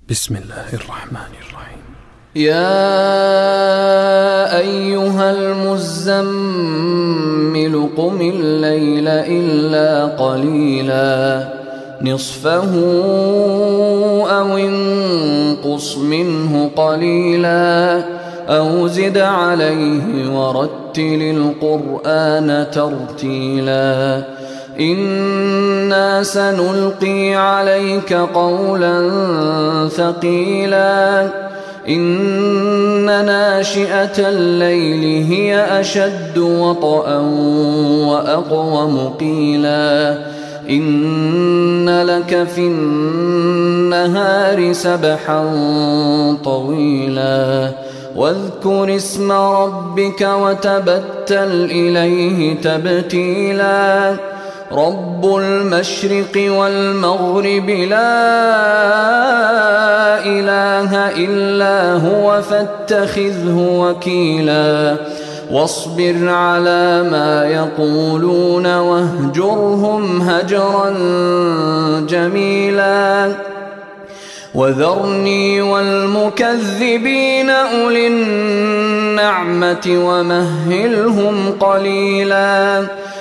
بسم الله الرحمن الرحيم. يا أيها المزمل قم الليل إلا قليلا نصفه أو انقص منه قليلا أو زد عليه ورتل القرآن ترتيلا إنا سنلقي عليك قولا ثقيلا إن ناشئة الليل هي أشد وطئا وأقوم قيلا إن لك في النهار سبحا طويلا واذكر اسم ربك وتبتل إليه تبتيلا رب المشرق والمغرب لا إله إلا هو فاتخذه وكيلا واصبر على ما يقولون واهجرهم هجرا جميلا وذرني والمكذبين أولي النعمة ومهلهم قليلا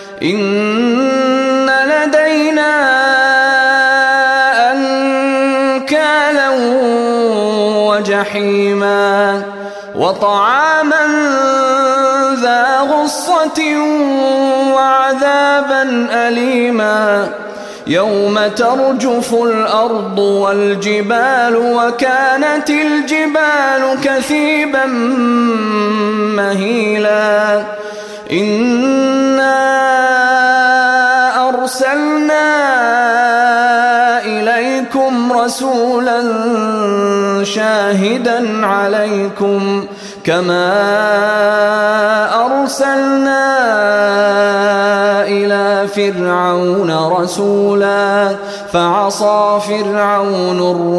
إن لدينا أنكالا وجحيما وطعاما ذا غصة وعذابا أليما يوم ترجف الأرض والجبال وكانت الجبال كثيبا مهيلا إنا أرسلنا إليكم رسولا شاهدا عليكم كما أرسلنا إلى فرعون رسولا فعصى فرعون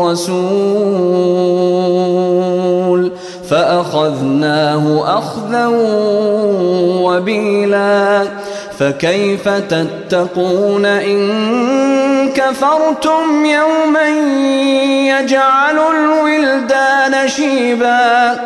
الرسول فأخذناه أخذا وبيلا فكيف تتقون إن كفرتم يوما يجعل الولدان شيبا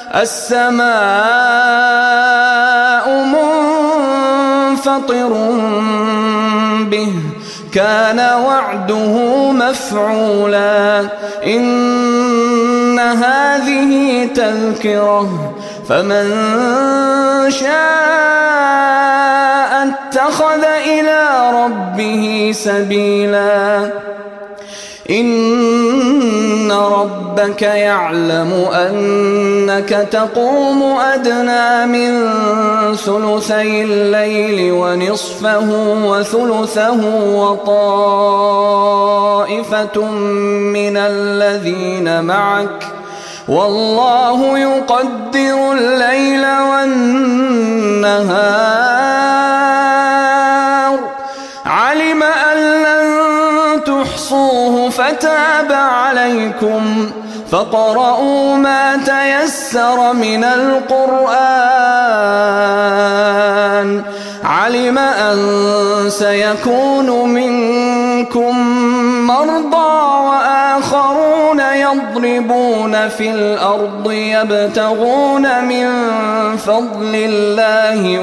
السماء منفطر به كان وعده مفعولا إن هذه تذكرة فمن شاء اتخذ إلى ربه سبيلا إن ربك يعلم أنك تقوم أدنى من ثلثي الليل ونصفه وثلثه وطائفة من الذين معك والله يقدر الليل والنهار علم أن لن تحصوه فتاب عليكم فاقرؤوا ما تيسر من القرآن علم أن سيكون منكم مرضى وآخرون يضربون في الأرض يبتغون من فضل الله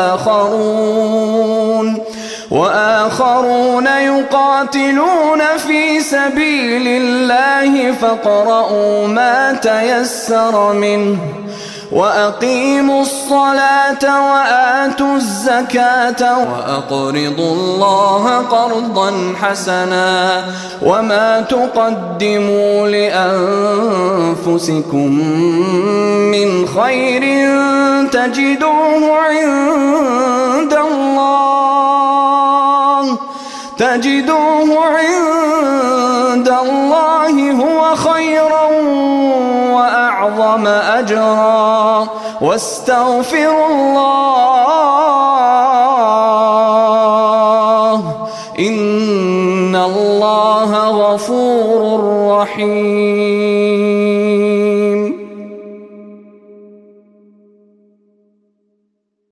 وآخرون يقاتلون في سبيل الله فاقرؤوا ما تيسر منه وأقيموا الصلاة وآتوا الزكاة وأقرضوا الله قرضا حسنا وما تقدموا لأنفسكم من خير تجدوه عند الله هو خيرا وأعظم أجرا واستغفروا الله إن الله غفور رحيم.